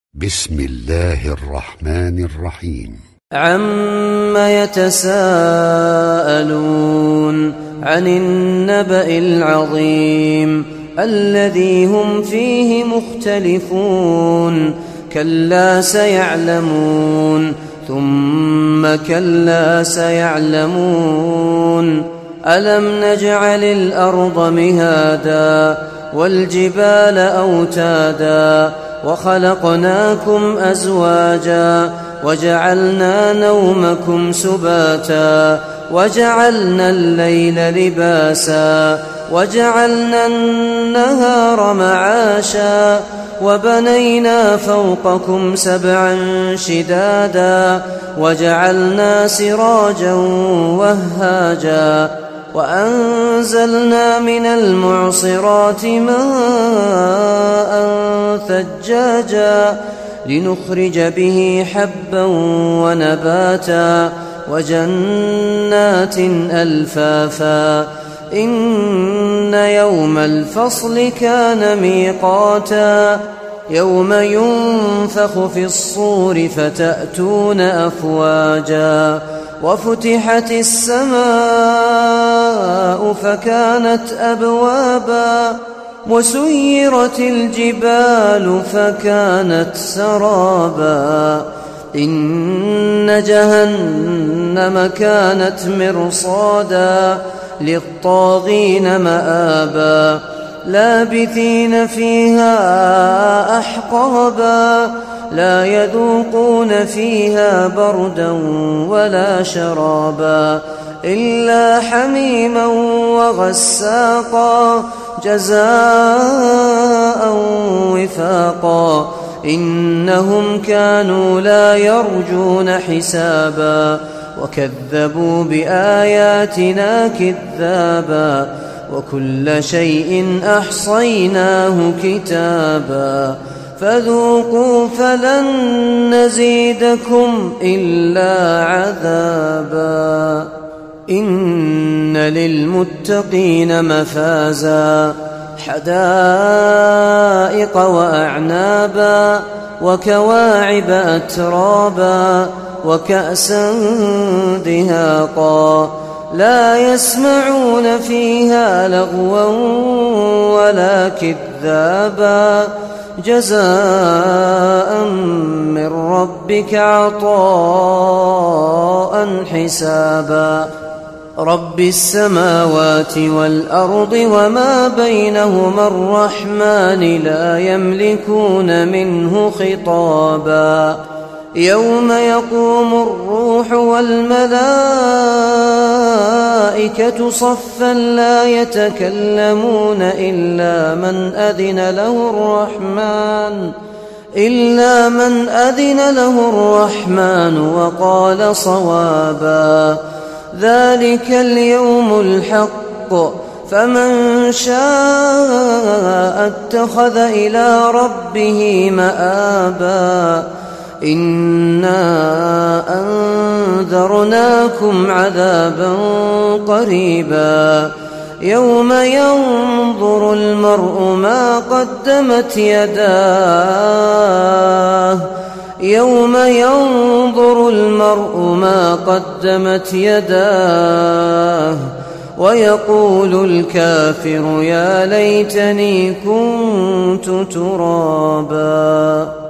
بسم الله الرحمن الرحيم. عم يتساءلون عن النبأ العظيم الذي هم فيه مختلفون كلا سيعلمون ثم كلا سيعلمون ألم نجعل الأرض مهادا والجبال أوتادا وخلقناكم أزواجا وجعلنا نومكم سباتا وجعلنا الليل لباسا وجعلنا النهار معاشا وبنينا فوقكم سبعا شدادا وجعلنا سراجا وهاجا وأنزلنا من المعصرات ماء ثجاجا لنخرج به حبا ونباتا وجنات ألفافا إن يوم الفصل كان ميقاتا يوم ينفخ في الصور فتأتون أفواجا وفتحت السماء فكانت أبوابا وسيرت الجبال فكانت سرابا إن جهنم كانت مرصادا للطاغين مآبا لابثين فيها أحقابا لا يذوقون فيها بردا ولا شرابا إلا حميما وغساقا جزاء وفاقا إنهم كانوا لا يرجون حسابا وكذبوا بآياتنا كذابا وكل شيء أحصيناه كتابا فذوقوا فلن نزيدكم إلا عذابا إن للمتقين مفازا حدائق وأعنابا وكواعب أترابا وكأسا دهاقا لا يسمعون فيها لغوا ولا كذابا جزاء من ربك عطاء حسابا رب السماوات والأرض وما بينهما الرحمن لا يملكون منه خطابا يوم يقوم الروح والملائكة صفا لا يتكلمون إلا من أذن له الرحمن وقال صوابا ذلك اليوم الحق فمن شاء اتخذ إلى ربه مآبا إنا أنذرناكم عذابا قريبا يوم ينظر المرء ما قدمت يداه ويقول الكافر يا ليتني كنت ترابا.